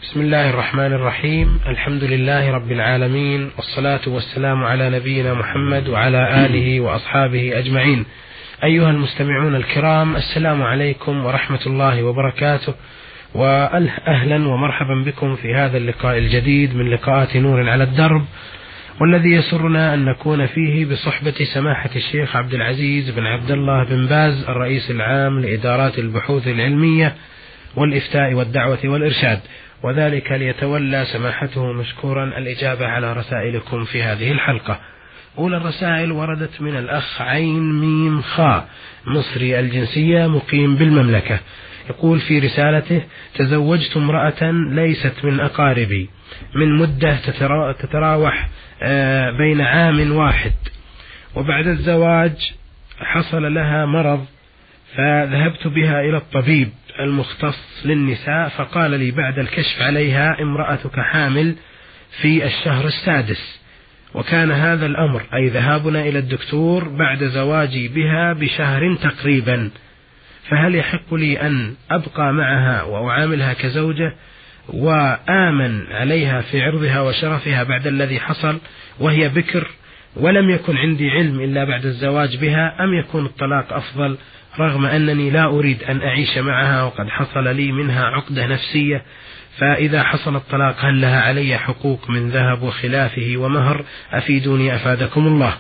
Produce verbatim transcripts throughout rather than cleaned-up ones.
بسم الله الرحمن الرحيم. الحمد لله رب العالمين، والصلاة والسلام على نبينا محمد وعلى آله وأصحابه أجمعين. أيها المستمعون الكرام، السلام عليكم ورحمة الله وبركاته، وأهلا ومرحبا بكم في هذا اللقاء الجديد من لقاءات نور على الدرب، والذي يسرنا أن نكون فيه بصحبة سماحة الشيخ عبد العزيز بن عبد الله بن باز، الرئيس العام لإدارات البحوث العلمية والإفتاء والدعوة والإرشاد، وذلك ليتولى سماحته مشكورا الإجابة على رسائلكم في هذه الحلقة. أولى الرسائل وردت من الأخ عين ميم خاء، مصري الجنسية، مقيم بالمملكة. يقول في رسالته: تزوجت امرأة ليست من أقاربي من مدة تتراوح بين عام واحد، وبعد الزواج حصل لها مرض، فذهبت بها إلى الطبيب المختص للنساء، فقال لي بعد الكشف عليها: امرأتك حامل في الشهر السادس. وكان هذا الأمر، أي ذهابنا إلى الدكتور، بعد زواجي بها بشهر تقريبا، فهل يحق لي أن أبقى معها وأعاملها كزوجة وآمن عليها في عرضها وشرفها بعد الذي حصل وهي بكر، ولم يكن عندي علم إلا بعد الزواج بها، أم يكون الطلاق أفضل رغم أنني لا أريد أن أعيش معها وقد حصل لي منها عقدة نفسية؟ فإذا حصل الطلاق هل لها علي حقوق من ذهب وخلافه ومهر؟ أفيدوني أفادكم الله.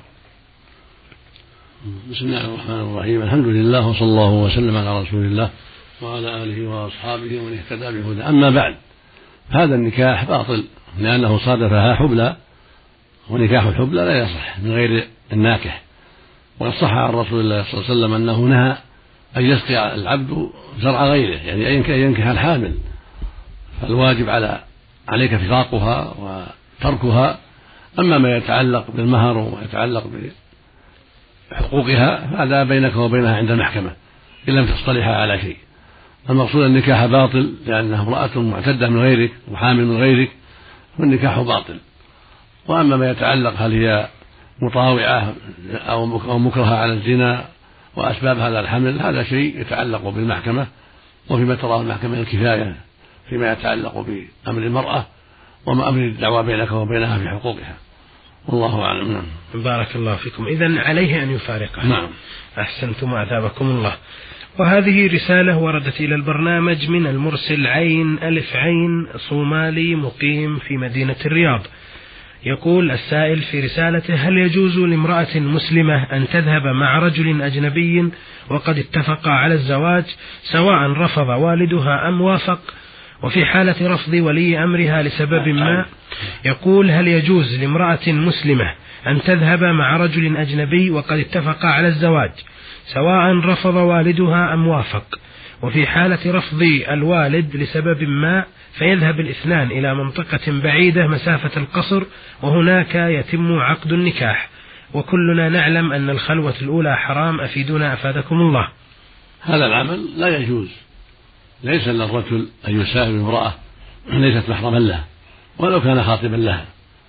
بسم الله الرحمن الرحيم. الحمد لله، وصلى الله وسلم على رسول الله وعلى آله وأصحابه ومن اهتدى بهداه. أما بعد، هذا النكاح باطل لأنه صادفها حبلى، ونكاح الحبلى لا يصح من غير الناكح. وقد صح عن رسول الله صلى الله عليه وسلم أنه نهى أن يسقي العبد زرع غيره، يعني أن ينكح الحامل، فالواجب على عليك فراقها وتركها. أما ما يتعلق بالمهر وما يتعلق بحقوقها فهذا بينك وبينها عند المحكمة إن لم تصطلحا على شيء. المقصود النكاح باطل لأنها امرأة معتدة من غيرك وحامل من غيرك، فالنكاح باطل. وأما ما يتعلق هل هي مطاوعة أو مكرهة على الزنا وأسباب هذا الحمل، هذا شيء يتعلق بالمحكمة، وفيما تراه المحكمة الكفاية فيما يتعلق بأمر المرأة وما أمر الدعوة بينك وبينها في حقوقها، والله أعلم. نعم. بارك الله فيكم. إذن عليه أن يفارقها. نعم. أحسنتم وأثابكم الله. وهذه رسالة وردت إلى البرنامج من المرسل عين ألف عين صومالي، مقيم في مدينة الرياض. يقول السائل في رسالته: هل يجوز لامرأة مسلمة أن تذهب مع رجل أجنبي وقد اتفقا على الزواج، سواء رفض والدها أم وافق؟ وفي حالة رفض ولي أمرها لسبب ما، يقول: هل يجوز لامرأة مسلمة أن تذهب مع رجل أجنبي وقد اتفقا على الزواج، سواء رفض والدها أم وافق؟ وفي حالة رفض الوالد لسبب ما، فيذهب الاثنان إلى منطقة بعيدة مسافة القصر، وهناك يتم عقد النكاح، وكلنا نعلم أن الخلوة الأولى حرام. أفيدونا أفادكم الله. هذا العمل لا يجوز. ليس للرجل أن يسافر امرأة ليست محرما له ولو كان خاطبا لها،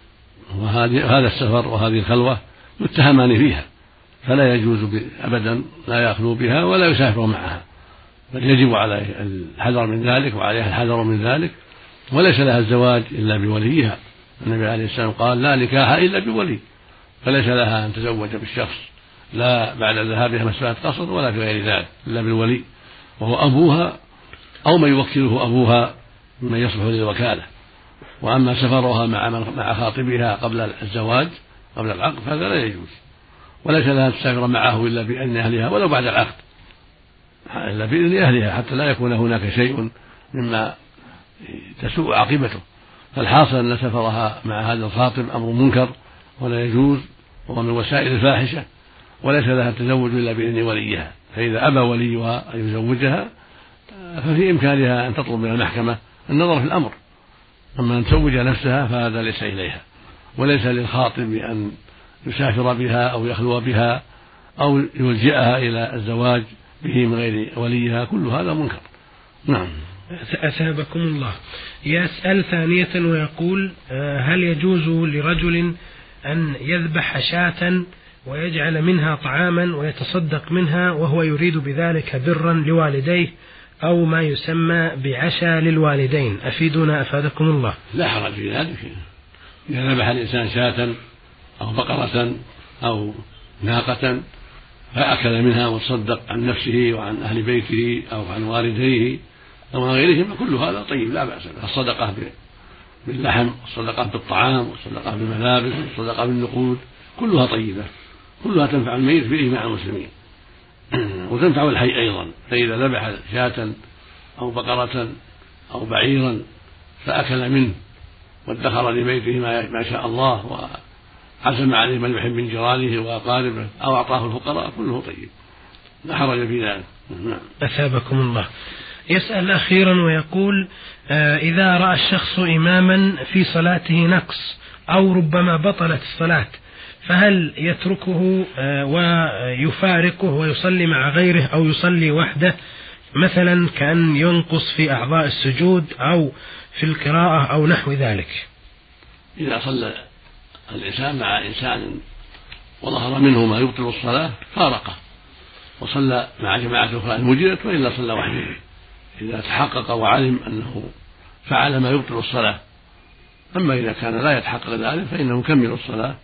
وهذا السفر وهذه الخلوة يتهمان فيها، فلا يجوز أبدا، لا يخلو بها ولا يسافر معها، بل يجب عليه الحذر من ذلك وعليها الحذر من ذلك. وليس لها الزواج إلا بوليها. النبي عليه السلام قال: لا نكاح إلا بولي، فليس لها أن تزوج بالشخص لا بعد ذهابها مسافة قصر ولا في غير ذلك إلا بالولي، وهو أبوها أو من يوكله أبوها ممن يصلح للوكالة. وأما سفرها مع مع خاطبها قبل الزواج قبل العقد فهذا لا يجوز، وليس لها تسافر معه إلا بإذن أهلها ولو بعد العقد، إلا بإذن أهلها، حتى لا يكون هناك شيء مما تسوء عاقبته. فالحاصل أن سفرها مع هذا الخاطب أمر منكر ولا يجوز، وهو من وسائل الفاحشة، وليس لها التزوج إلا بإذن وليها. فإذا أبى وليها أن يزوجها ففي إمكانها أن تطلب من المحكمة النظر في الأمر. أما أن تزوج نفسها فهذا ليس إليها، وليس للخاطب أن يسافر بها أو يخلو بها أو يلجئها إلى الزواج به من غير وليها، كل هذا منكر. نعم. أثابكم الله. يسأل ثانية ويقول: هل يجوز لرجل أن يذبح شاة ويجعل منها طعاما ويتصدق منها وهو يريد بذلك برا لوالديه، أو ما يسمى بعشاء للوالدين، أفيدونا أفادكم الله. لا حرج في ذلك، إذا ذبح الإنسان شاة أو بقرة أو ناقة فأكل منها وتصدق عن نفسه وعن أهل بيته أو عن والديه أو عن غيرهم، كل هذا طيب لا بأس به. الصدقة باللحم والصدقة بالطعام والصدقة بالملابس والصدقة بالنقود كلها طيبة، كلها تنفع الميت بإجماع المسلمين وتنفع الحي أيضا. فإذا ذبح شاة أو بقرة أو بعيرا فأكل منه وادخر لبيته ما شاء الله وعزم عليه من يحب من جيرانه وأقاربه أو أعطاه الفقراء كله طيب، لا حرج في ذلك. أثابكم الله. يسأل أخيرا ويقول آه إذا رأى الشخص إماما في صلاته نقص أو ربما بطلت الصلاة فهل يتركه آه ويفارقه ويصلي مع غيره أو يصلي وحده، مثلا كأن ينقص في أعضاء السجود أو في القراءة أو نحو ذلك؟ إذا صلى الإنسان مع إنسان وظهر منه ما يبطل الصلاة فارقه وصلى مع جماعة أخرى المجيدة، وإلا صلى وحده إذا تحقق وعلم أنه فعل ما يبطل الصلاة. أما إذا كان لا يتحقق ذلك فإنه يكمل الصلاة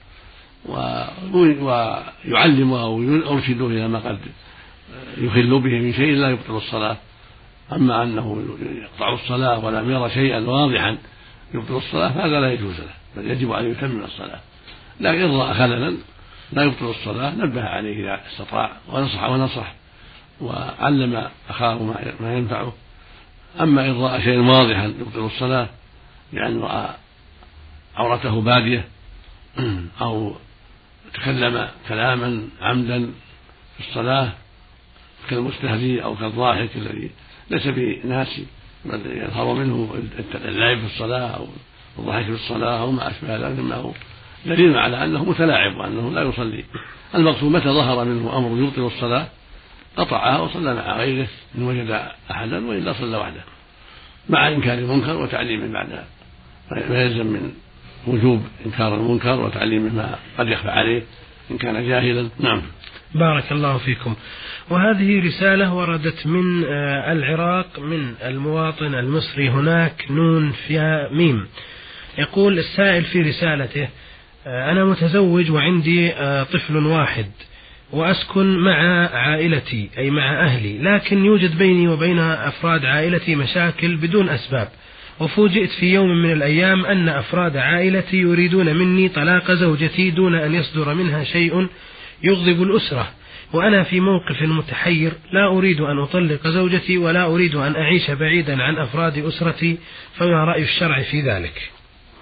ويعلمه أو يرشده إلى ما قد يخل به من شيء لا يبطل الصلاة. أما أنه يقطع الصلاة ولم يرى شيئا واضحا يبطل الصلاة فهذا لا يجوز له، بل يجب أن يكمل الصلاة. لكن إن رأى خللا لا يبطل الصلاة نبه عليه إذا استطاع ونصح ونصح وعلم أخاه ما ينفعه. أما إن رأى شيئا واضحا يبطل الصلاة يعني رأى عورته بادية أو تكلم كلاما عمدا في الصلاة كالمستهزئ أو كالضاحك الذي ليس بناسي بل يظهر منه اللعب في الصلاة أو الضحك في الصلاة أو ما أشبه ذلك، مما هو دليل على أنه متلاعب وأنه لا يصلي. المقصود متى ظهر منه أمر يبطل الصلاة قطعها وصلى مع غيره إن وجد أحدا، وإلا صلى وحده مع إنكار المنكر وتعليمه بعد ما يلزم من وجوب إنكار المنكر وتعليمه ما قد يخفى عليه إن كان جاهلا. نعم. بارك الله فيكم. وهذه رسالة وردت من العراق من المواطن المصري هناك نون فيها ميم. يقول السائل في رسالته: أنا متزوج وعندي طفل واحد وأسكن مع عائلتي أي مع أهلي، لكن يوجد بيني وبين أفراد عائلتي مشاكل بدون أسباب، وفوجئت في يوم من الأيام أن أفراد عائلتي يريدون مني طلاق زوجتي دون أن يصدر منها شيء يغضب الأسرة، وأنا في موقف متحير، لا أريد أن أطلق زوجتي ولا أريد أن أعيش بعيدا عن أفراد أسرتي، فما رأي الشرع في ذلك؟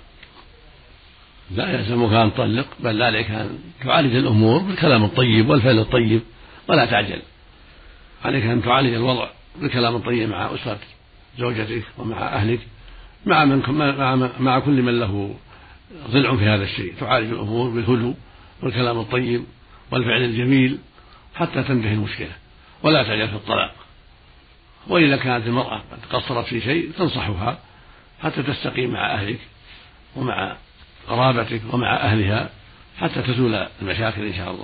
لا يلزمك أن تطلق، بل عليك أن تعالج الأمور بالكلام الطيب والفعل الطيب ولا تعجل. عليك أن تعالج الوضع بالكلام الطيب مع أسرة زوجتك ومع أهلك مع, من مع, مع كل من له ضلع في هذا الشيء. تعالج الأمور بالهدوء والكلام الطيب والفعل الجميل حتى تنتهي المشكلة، ولا تعجل في الطلاق. وإذا كانت المرأة قد قصرت في شيء تنصحها حتى تستقيم مع أهلك ومع قرابتك ومع أهلها حتى تزول المشاكل إن شاء الله.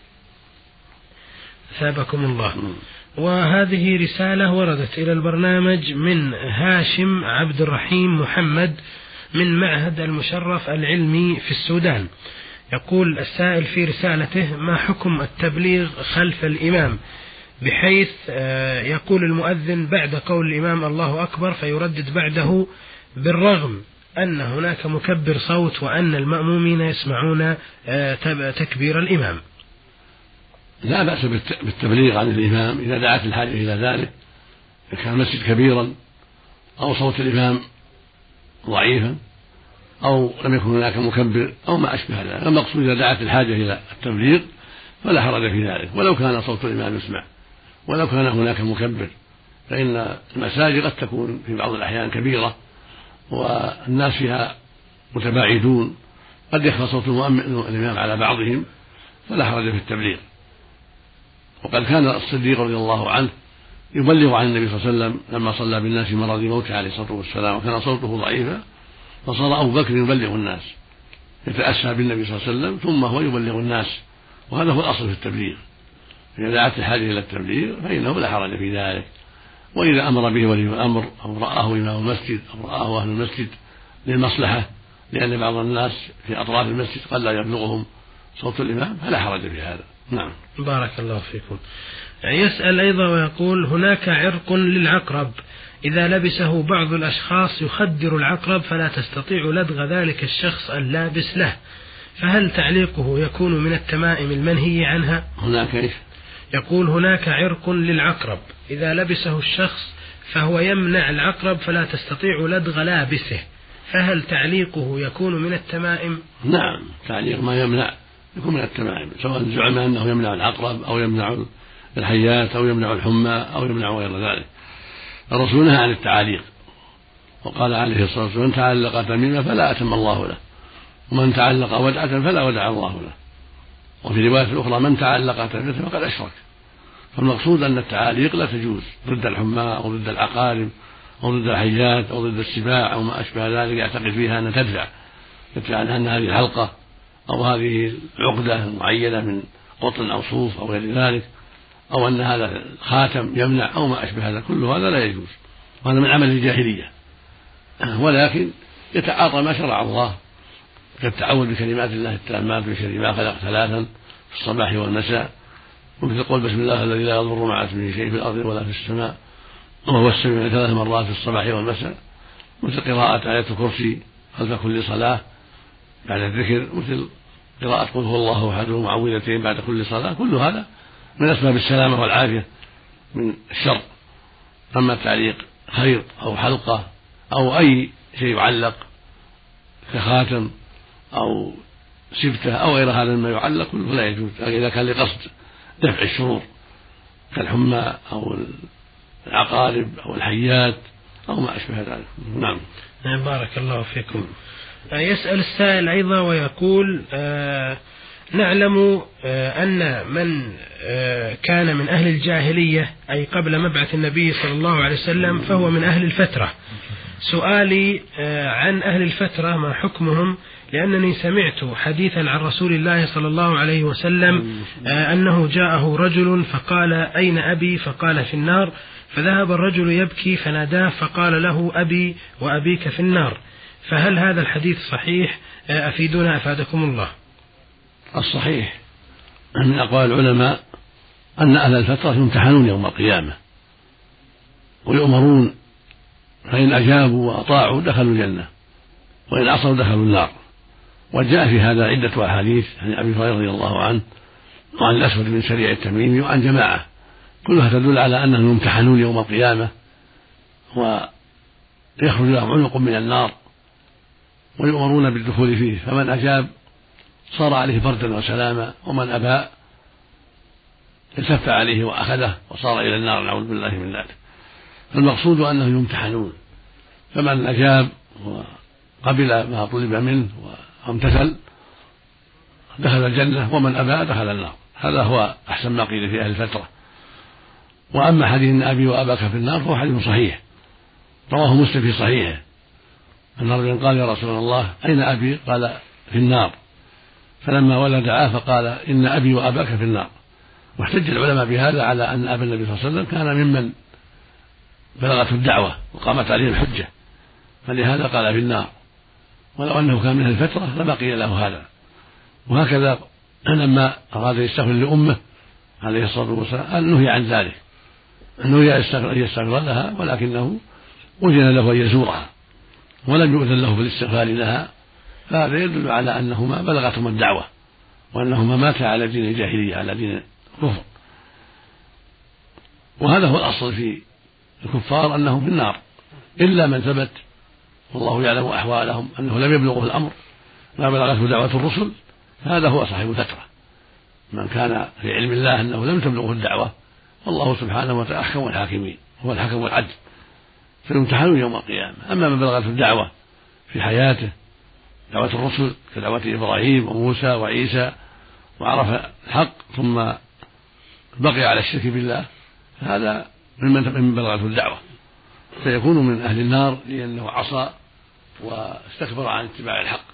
ثابكم الله. وهذه رسالة وردت إلى البرنامج من هاشم عبد الرحيم محمد من معهد المشرف العلمي في السودان. يقول السائل في رسالته: ما حكم التبليغ خلف الإمام، بحيث يقول المؤذن بعد قول الإمام الله أكبر فيردد بعده بالرغم أن هناك مكبر صوت وأن المأمومين يسمعون تكبير الإمام؟ لا بأس بالتبليغ عن الإمام إذا دعت الحاجة إلى ذلك، إذا كان المسجد كبيرا أو صوت الإمام ضعيفا أو لم يكن هناك مكبر أو ما أشبه ذلك. المقصود إذا دعت الحاجة إلى التبليغ فلا حرج في ذلك، ولو كان صوت الإمام يسمع ولو كان هناك مكبر، فإن المساجد قد تكون في بعض الأحيان كبيرة والناس فيها متباعدون، قد يخفى صوت الإمام على بعضهم، فلا حرج في التبليغ. وقد كان الصديق رضي الله عنه يبلغ عن النبي صلى الله عليه وسلم لما صلى بالناس مرض موته عليه الصلاة والسلام وكان صوته ضعيفا، فصار أبو بكر يبلغ الناس يتأسى بالنبي صلى الله عليه وسلم ثم هو يبلغ الناس، وهذا هو الأصل في التبليغ. إذا دعت الحاجة إلى التبليغ فإنه لا حرج في ذلك. وإذا أمر به ولي الأمر أو رآه إمام المسجد أو رآه أهل المسجد للمصلحة، لأن بعض الناس في أطراف المسجد قد لا يبلغهم صوت الإمام فلا حرج في هذا. نعم. بارك الله فيكم. يسأل أيضا ويقول: هناك عرق للعقرب إذا لبسه بعض الأشخاص يخدر العقرب فلا تستطيع لدغ ذلك الشخص اللابس له، فهل تعليقه يكون من التمائم المنهي عنها؟ هناك إيش؟ يقول: هناك عرق للعقرب إذا لبسه الشخص فهو يمنع العقرب فلا تستطيع لدغ لابسه، فهل تعليقه يكون من التمائم؟ نعم، تعليق ما يمنع يكون من التمائم، سواء زعم أنه يمنع العقرب أو يمنع الحيات أو يمنع الحمى أو يمنع غير ذلك. الرسول نهى عن التعاليق وقال عليه الصلاة والسلام: من تعلق تميمة فلا أتم الله له، ومن تعلق ودعة فلا ودع الله له. وفي رواية أخرى: من تعلق تميمة فقد أشرك. فالمقصود أن التعاليق لا تجوز ضد الحمى أو ضد العقارب أو ضد الحيات أو ضد السباع أو ما أشبه ذلك يعتقد فيها أن تدفع يدفع عنها أن هذه الحلقة أو هذه العقدة معينة من قطن أو صوف أو غير ذلك، أو أن هذا خاتم يمنع أو ما أشبه هذا، كل هذا لا يجوز، وهذا من عمل الجاهلية. ولكن يتعاطى ما شرع الله كالتعوذ بكلمات الله التامات من شر ما خلق ثلاثا في الصباح والمساء، ومثل قول بسم الله الذي لا يضر مع اسمه شيء في الأرض ولا في السماء وهو السميع ثلاث مرات في الصباح والمساء، مثل قراءة آية الكرسي خلف كل صلاة بعد الذكر، مثل قراءة قل هو الله أحد ومعوذتين بعد كل صلاة، كل هذا من أسباب السلامة والعافية من الشر. أما التعليق خيط أو حلقة أو أي شيء يعلق كخاتم أو سبتة أو غير هذا مما يعلق كله لا يجوز إذا كان لقصد دفع الشرور كالحمى أو العقارب أو الحيات أو ما أشبه ذلك. نعم. بارك الله فيكم. يسأل السائل أيضا ويقول: آه نعلم آه أن من آه كان من أهل الجاهلية أي قبل مبعث النبي صلى الله عليه وسلم فهو من أهل الفترة. سؤالي آه عن أهل الفترة ما حكمهم، لأنني سمعت حديثا عن رسول الله صلى الله عليه وسلم آه أنه جاءه رجل فقال: أين أبي؟ فقال: في النار. فذهب الرجل يبكي فناداه فقال له: أبي وأبيك في النار. فهل هذا الحديث صحيح؟ أفيدونا أفادكم الله. الصحيح من أقوال العلماء أن أهل الفترة يمتحنون يوم القيامة ويؤمرون، فإن أجابوا وأطاعوا دخلوا الجنة وإن عصوا دخلوا النار. وجاء في هذا عدة أحاديث عن أبي هريرة رضي الله عنه وعن الأسود بن سريع التميمي وعن جماعة، كلها تدل على أنهم يمتحنون يوم القيامة ويخرج لهم عنق من النار ويؤمرون بالدخول فيه، فمن أجاب صار عليه بردا وسلاما، ومن أبى التف عليه وأخذه وصار إلى النار، نعوذ بالله من ذلك. فالمقصود أنهم يمتحنون، فمن أجاب وقبل ما طلب منه وامتثل دخل الجنة، ومن أبى دخل النار. هذا هو أحسن ما قيل في أهل الفترة. وأما حديث إن أبي وأباك في النار فهو حديث صحيح رواه مسلم في صحيحه أن رجلا قال: يا رسول الله أين أبي؟ قال: في النار. فلما ولد دعاه فقال: إن أبي وأباك في النار. واحتج العلماء بهذا على أن أبا النبي صلى الله عليه وسلم كان ممن بلغته الدعوة وقامت عليه الحجة، فلهذا قال في النار، ولو أنه كان من الفترة لما قيل له هذا. وهكذا لما أراد يستغفر لأمه عليه الصلاة والسلام نهي عن ذلك، نهي أن يستغفر لها، ولكنه أذن له أن يزورها ولم يؤذن له في الاستغفار لها، فهذا يدل على أنهما بلغتهما الدعوة وأنهما ماتا على دين الجاهلية على دين الكفر. وهذا هو الأصل في الكفار أنهم في النار، إلا من ثبت والله يعلم أحوالهم أنه لم يبلغه الأمر ما بلغته دعوة الرسل، هذا هو صاحب الفترة. من كان في علم الله أنه لم تبلغه الدعوة والله سبحانه وتعالى أحكم الحاكمين، هو الحكم العدل، فيمتحنون يوم القيامة. أما من بلغته الدعوة في حياته دعوة الرسل كدعوة إبراهيم وموسى وعيسى وعرف الحق ثم بقي على الشرك بالله، هذا من بلغته الدعوة، فيكون من أهل النار لأنه عصى واستكبر عن اتباع الحق.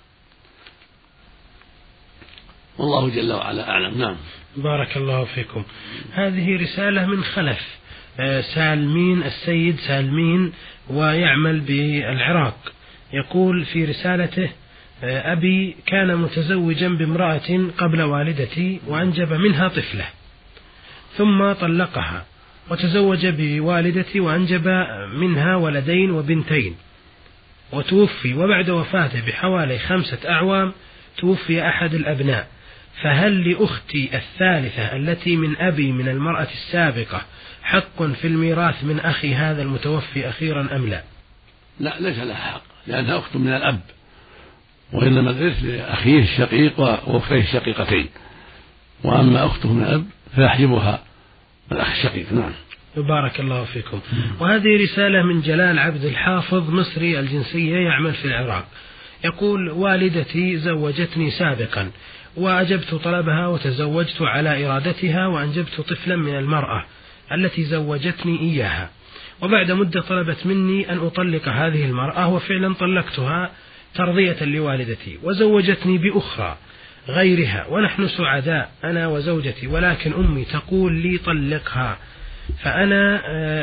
والله جل وعلا أعلم. نعم. بارك الله فيكم. هذه رسالة من خلف سالمين السيد سالمين ويعمل بالعراق. يقول في رسالته: أبي كان متزوجا بامرأة قبل والدتي وأنجب منها طفلة، ثم طلقها وتزوج بوالدتي وأنجب منها ولدين وبنتين وتوفي، وبعد وفاته بحوالي خمسة أعوام توفي أحد الأبناء، فهل لأختي الثالثة التي من أبي من المرأة السابقة حق في الميراث من أخي هذا المتوفي أخيرا أم لا؟ لا، ليس لها حق، لأنها أخت من الأب، وإنما الإرث لأخيه الشقيق وأختيه الشقيقتين، وأما أخته من الأب فيحجبها الأخ الشقيق. نعم. بارك الله فيكم. وهذه رسالة من جلال عبد الحافظ، مصري الجنسية، يعمل في العراق. يقول: والدتي زوجتني سابقا وأجبت طلبها وتزوجت على إرادتها وأنجبت طفلا من المرأة التي زوجتني إياها، وبعد مدة طلبت مني أن أطلق هذه المرأة، وفعلا طلقتها ترضية لوالدتي، وزوجتني بأخرى غيرها ونحن سعداء أنا وزوجتي، ولكن أمي تقول لي طلقها، فأنا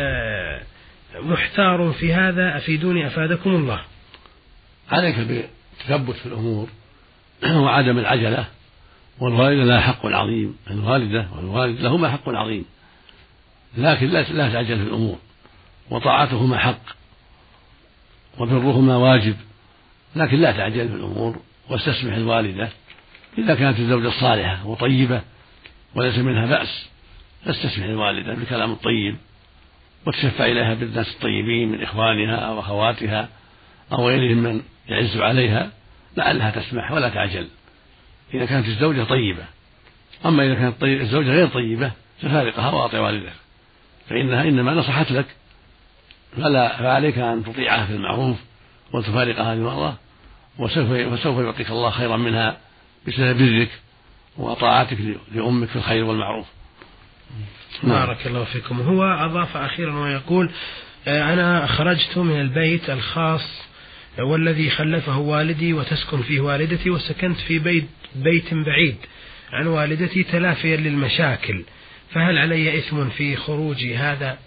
محتار في هذا، أفيدوني أفادكم الله. عليك بالتثبت في الأمور وعدم العجلة، والوالدة لها حق عظيم، الوالدة والوالد لهما حق عظيم، لكن لا تعجل في الأمور، وطاعتهما حق وبرهما واجب، لكن لا تعجل في الأمور، واستسمح الوالدة إذا كانت الزوجة صالحة وطيبة وليس منها بأس، فاستسمح الوالدة بالكلام الطيب، وتشفع إليها بالناس الطيبين من إخوانها أو أخواتها أو غيرهم من يعز عليها، لعلها تسمح ولا تعجل إذا كانت الزوجة طيبة. أما إذا كانت الزوجة غير طيبة ففارقها وأطع والدك، فإنها إنما نصحت لك، فلا فعليك أن تطيعها في المعروف وتفارق هذه المرأة، وسوف وسوف يعطيك الله خيرا منها بسبب برك وطاعتك لأمك في الخير والمعروف. بارك الله فيكم. هو أضاف أخيرا ويقول: أنا خرجت من البيت الخاص والذي خلفه والدي وتسكن فيه والدتي، وسكنت في بيت, بيت بعيد عن والدتي تلافيا للمشاكل، فهل علي إثم في خروجي هذا؟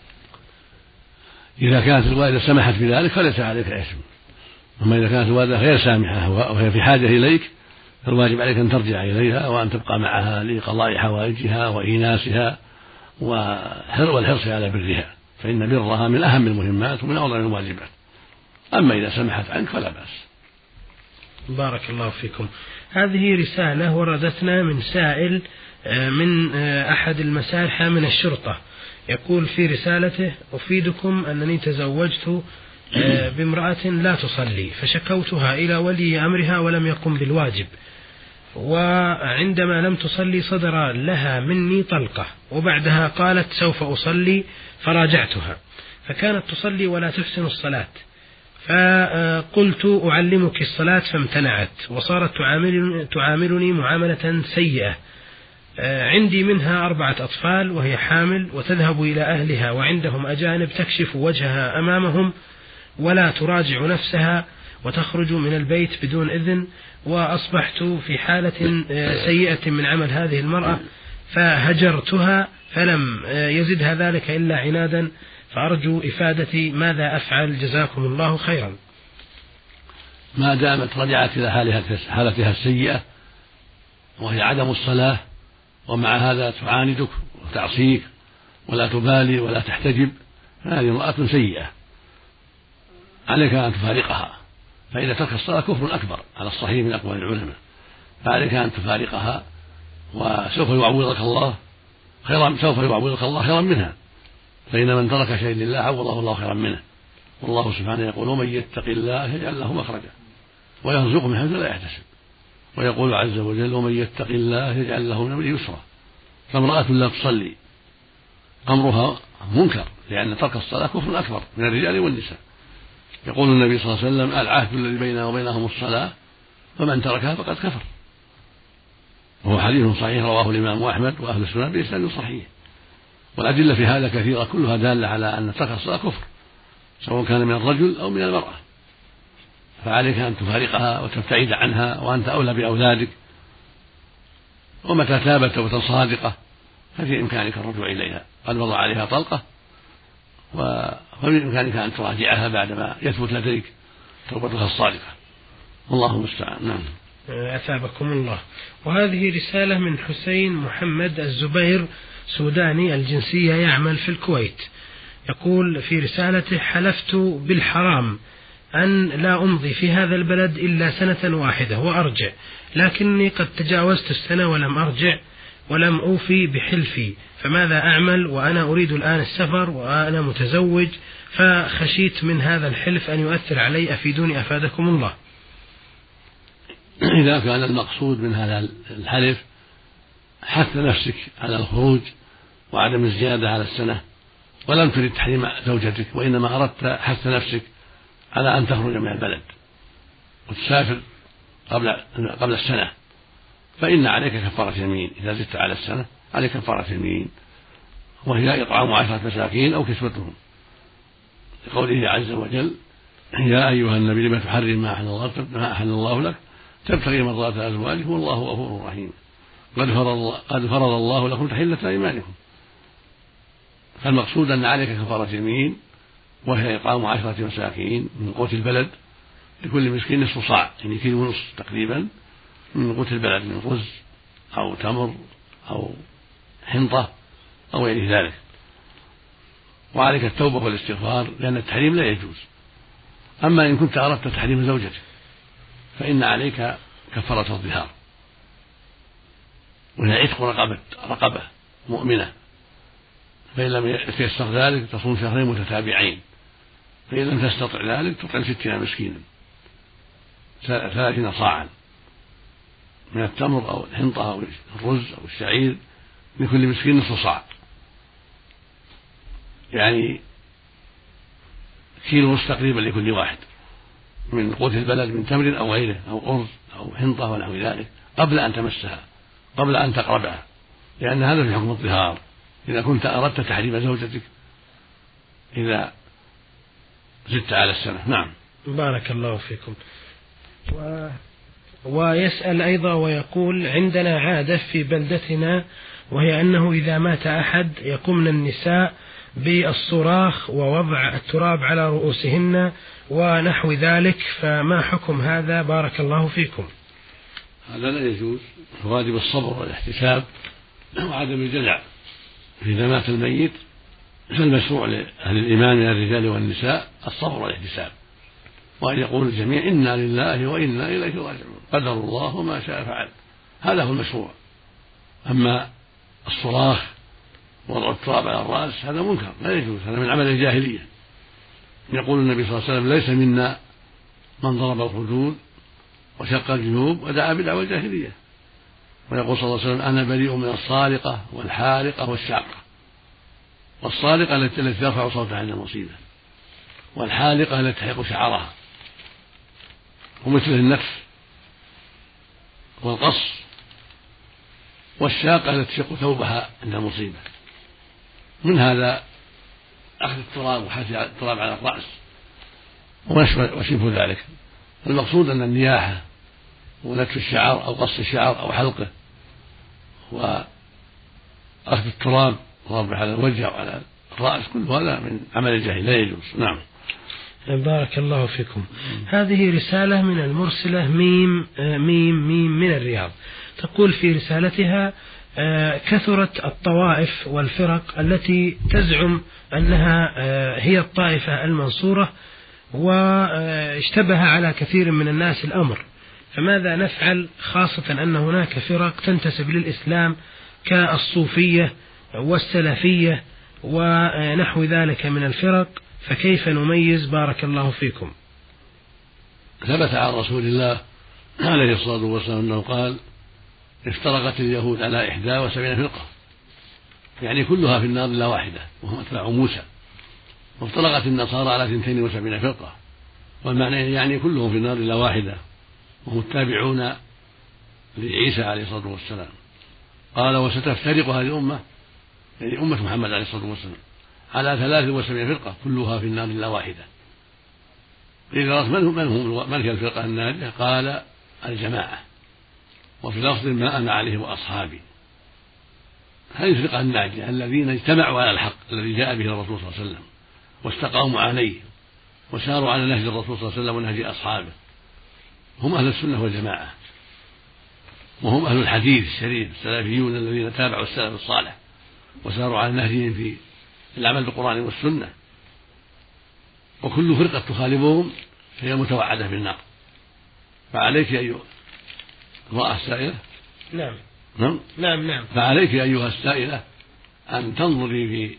إذا كانت الوالدة سمحت بذلك فليس عليك إثم، أما إذا كانت الوالدة غير سامحة وهي في حاجة إليك فالواجب عليك أن ترجع إليها وأن تبقى معها لقضاء حوائجها وإيناسها والحرص على برها، فإن برها من أهم المهمات ومن أعظم الواجبات. أما إذا سمحت عنك فلا بأس. بارك الله فيكم. هذه رسالة وردتنا من سائل من أحد المسارحة من الشرطة. يقول في رسالته: أفيدكم أنني تزوجت بامرأة لا تصلي، فشكوتها إلى ولي أمرها ولم يقم بالواجب، وعندما لم تصلي صدر لها مني طلقة، وبعدها قالت سوف أصلي، فراجعتها فكانت تصلي ولا تحسن الصلاة، فقلت أعلمك الصلاة فامتنعت، وصارت تعاملني, تعاملني معاملة سيئة. عندي منها أربعة أطفال وهي حامل، وتذهب إلى أهلها وعندهم أجانب تكشف وجهها أمامهم ولا تراجع نفسها، وتخرج من البيت بدون إذن، وأصبحت في حالة سيئة من عمل هذه المرأة، فهجرتها فلم يزدها ذلك إلا عنادا، فأرجو إفادتي ماذا أفعل جزاكم الله خيرا. ما دامت رجعت إلى حالتها السيئة وهي عدم الصلاة، ومع هذا تعاندك وتعصيك ولا تبالي ولا تحتجب، فهذه امرأة سيئة، عليك أن تفارقها، فإذا ترك الصلاة كفر أكبر على الصحيح من أقوال العلماء، فعليك أن تفارقها، وسوف يعوضك الله خيرا سوف يعوضك الله خيرا منها، فإن من ترك شيء لله عوضه الله خيرا منه، والله سبحانه يقول: ومن يتق الله يجعل له مخرجا ويرزقه من حيث لا يحتسب، ويقول عز وجل: ومن يتق الله يجعل له من أمره يسرا. فامرأة لا تصلي أمرها منكر، لأن ترك الصلاة كفر أكبر من الرجال والنساء. يقول النبي صلى الله عليه وسلم: العهد الذي بيننا وبينهم الصلاة، فمن تركها فقد كفر. وهو حديث صحيح رواه الإمام أحمد وأهل السنن بإسناد صحيح، والأدلة في هذا كثيرة كلها دالة على أن ترك الصلاة كفر، سواء كان من الرجل أو من المرأة، فعليك أن تفارقها وتبتعد عنها، وأنت أولى بأولادك، ومتى تابت توبة صادقة ففي إمكانك الرجوع إليها. قد مضى عليها طلقة وبإمكانك أن تراجعها بعدما يثبت لديك توبتها الصادقة. الله المستعان. نعم. أثابكم الله. وهذه رسالة من حسين محمد الزبير، سوداني الجنسية، يعمل في الكويت. يقول في رسالته: حلفت بالحرام أن لا أمضي في هذا البلد إلا سنة واحدة وأرجع، لكني قد تجاوزت السنة ولم أرجع ولم أوفي بحلفي، فماذا أعمل وأنا أريد الآن السفر وأنا متزوج، فخشيت من هذا الحلف أن يؤثر علي، أفيدوني أفادكم الله. إذا كان المقصود من هذا الحلف حث نفسك على الخروج وعدم الزيادة على السنة، ولم تريد تحريم زوجتك، وإنما أردت حث نفسك على أن تخرج من البلد وتسافر قبل قبل السنة، فإن عليك كفارة يمين. إذا زدت على السنة عليك كفارة يمين، وهي إطعام عشرة مساكين أو كسوتهم، لقوله عز وجل: يا أيها النبي لما تحرم ما أحل الله, ما أحل الله لك تبتغي مرضات أزواجك والله غفور رحيم قد فرض, قد فرض الله لكم تحلة أيمانكم. فالمقصود أن عليك كفارة يمين، وهي إطعام عشرة مساكين من قوت البلد، لكل مسكين نصف صاع، يعني كيلو ونصف تقريبا من قوت البلد، من رز أو تمر أو حنطة أو غير ذلك. وعليك التوبة والاستغفار، لأن التحريم لا يجوز. أما إن كنت أردت تحريم زوجتك فإن عليك كفارة الظهار، وهي عتق رقبة رقبة مؤمنة، فإن لم يتيسر ذلك تصوم شهرين متتابعين، فإن لم تستطع ذلك تطعم ستين مسكينا ثلاثين صاعا من التمر أو الحنطة أو الرز أو الشعير، لكل مسكين نصف صاع، يعني كيلو ونصف تقريبا لكل واحد من قوت البلد من تمر أو غيره أو أرز أو حنطة ونحو ذلك، قبل أن تمسها، قبل أن تقربها، لأن هذا في حكم الظهار إذا كنت أردت تحريم زوجتك إذا زدت على السنة. نعم. بارك الله فيكم. و... ويسأل أيضا ويقول: عندنا عادة في بلدتنا، وهي أنه إذا مات أحد يقومن النساء بالصراخ ووضع التراب على رؤوسهن ونحو ذلك، فما حكم هذا بارك الله فيكم؟ هذا لا يجوز، واجب الصبر والاحتساب وعدم الجزع. إذا مات الميت فالمشروع لأهل الإيمان من الرجال والنساء الصبر والاحتساب، وأن يقول الجميع: إنا لله وإنا إليه راجعون، قدر الله وما شاء فعل. هذا هو المشروع. أما الصراخ ووضع التراب على الرأس هذا منكر لا يجوز، هذا من عمل الجاهلية. يقول النبي صلى الله عليه وسلم: ليس منا من ضرب الخدود وشق الجيوب ودعا بدعوى الجاهلية. ويقول صلى الله عليه وسلم: أنا بريء من الصارقة والحارقة والشاقة. والصارقة التي ترفع صوتها عند المصيبة، والحالقة التي تحلق شعرها، ومثل النكس والقص، والشاقة التي تشق ثوبها عند المصيبة. من هذا أخذ التراب وحث التراب على الرأس وشبه ذلك. المقصود أن النياحة ونتف الشعر أو قص الشعر أو حلقه وأخذ التراب ضربه على الوجه أو على الرأس، كل هذا من عمل الجاهل لا يجوز. نعم. بارك الله فيكم. هذه رسالة من المرسلة ميم ميم ميم من الرياض، تقول في رسالتها: كثرت الطوائف والفرق التي تزعم أنها هي الطائفة المنصورة، واشتبه على كثير من الناس الأمر، فماذا نفعل، خاصة أن هناك فرق تنتسب للإسلام كالصوفية والسلفية ونحو ذلك من الفرق، فكيف نميز بارك الله فيكم؟ ثبت عن رسول الله عليه الصلاة والسلام أنه قال: افترقت اليهود على إحدى وسبعين فرقة، يعني كلها في النار إلا واحدة وهم أتباع موسى. وافترقت النصارى على اثنتين وسبعين فرقة، والمعنى يعني كلهم في النار إلا واحدة وهم التابعون لعيسى عليه الصلاة والسلام. قال: وستفترق هذه الأمة، يعني أمة محمد عليه الصلاة والسلام، على ثلاث وسبعين فرقة كلها في النار إلا واحدة. إذا من هم من هم من هي الفرقة الناجية؟ قال: الجماعة. وفي لفظ: ما أنا عليه وأصحابي. هذه الفرقة الناجية الذين اجتمعوا على الحق الذي جاء به الرسول صلى الله عليه وسلم، واستقاموا عليه وساروا على نهج الرسول صلى الله عليه وسلم ونهج أصحابه، هم أهل السنة والجماعة، وهم أهل الحديث الشريف السلفيون الذين تابعوا السلف الصالح وساروا على نهجهم في العمل بالقرآن والسنة. وكل فرقة تخالفهم هي متوعدة بالنار. فعليك أيها المرأة السائلة نعم نعم نعم نعم فعليك أيها السائلة أن تنظري في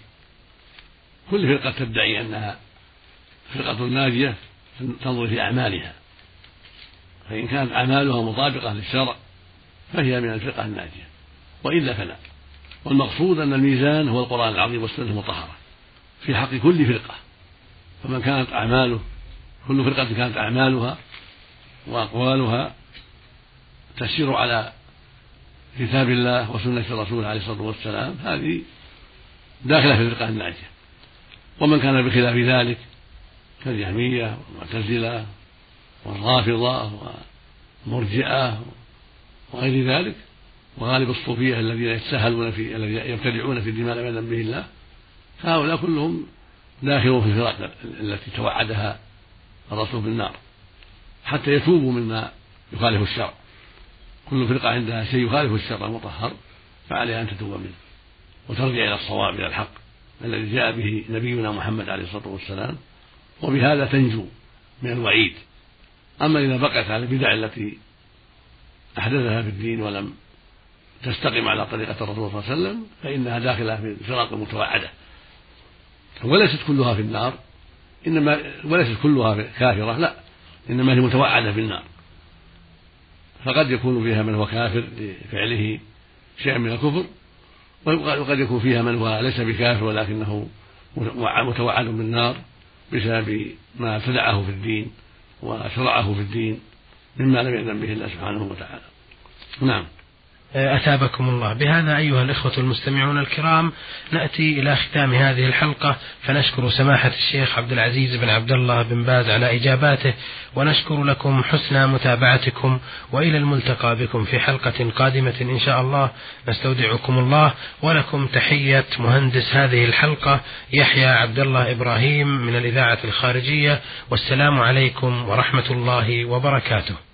كل فرقة تدعي أنها فرقة ناجية، تنظري في أعمالها، فإن كانت أعمالها مطابقة للشرع فهي من الفرقة الناجية، وإلا فلا. والمقصود أن الميزان هو القرآن العظيم والسنة المطهرة في حق كل فرقة. فمن كانت أعماله كل فرقة كانت أعمالها وأقوالها تسير على كتاب الله وسنة الرسول عليه الصلاة والسلام هذه داخلة في الفرقة الناجية. ومن كان بخلاف ذلك كالجهمية والمعتزلة والرافضة والمرجئة وغير ذلك وغالب الصوفية الذين يتساهلون في الذين يبتدعون في الدماء لم يأذن به الله، فهؤلاء كلهم داخلون في الفرق التي توعدها الرسول بالنار حتى يتوبوا مما يخالف الشرع. كل فرقة عندها شيء يخالف الشرع المطهر فعليها أن تتوب منه وترجع إلى الصواب إلى الحق الذي جاء به نبينا محمد عليه الصلاة والسلام، وبهذا تنجو من الوعيد. أما إذا بقيت على البدع التي أحدثها في الدين ولم تستقم على طريقة الرسول صلى الله عليه وسلم فإنها داخلة في الفرق المتوعدة، وليست كلها في النار إنما وليست كلها كافرة، لا، إنما هي متوعدة بالنار. فقد يكون فيها من هو كافر لفعله شيئا من الكفر، وقد يكون فيها من هو ليس بكافر ولكنه متوعد بالنار بسبب ما ابتدعه في الدين وشرعه في الدين مما لم يأذن به الله سبحانه وتعالى. نعم. أثابكم الله. بهذا أيها الإخوة المستمعون الكرام نأتي إلى ختام هذه الحلقة، فنشكر سماحة الشيخ عبد العزيز بن عبد الله بن باز على إجاباته، ونشكر لكم حسن متابعتكم، وإلى الملتقى بكم في حلقة قادمة إن شاء الله. نستودعكم الله، ولكم تحية مهندس هذه الحلقة يحيى عبد الله إبراهيم من الإذاعة الخارجية، والسلام عليكم ورحمة الله وبركاته.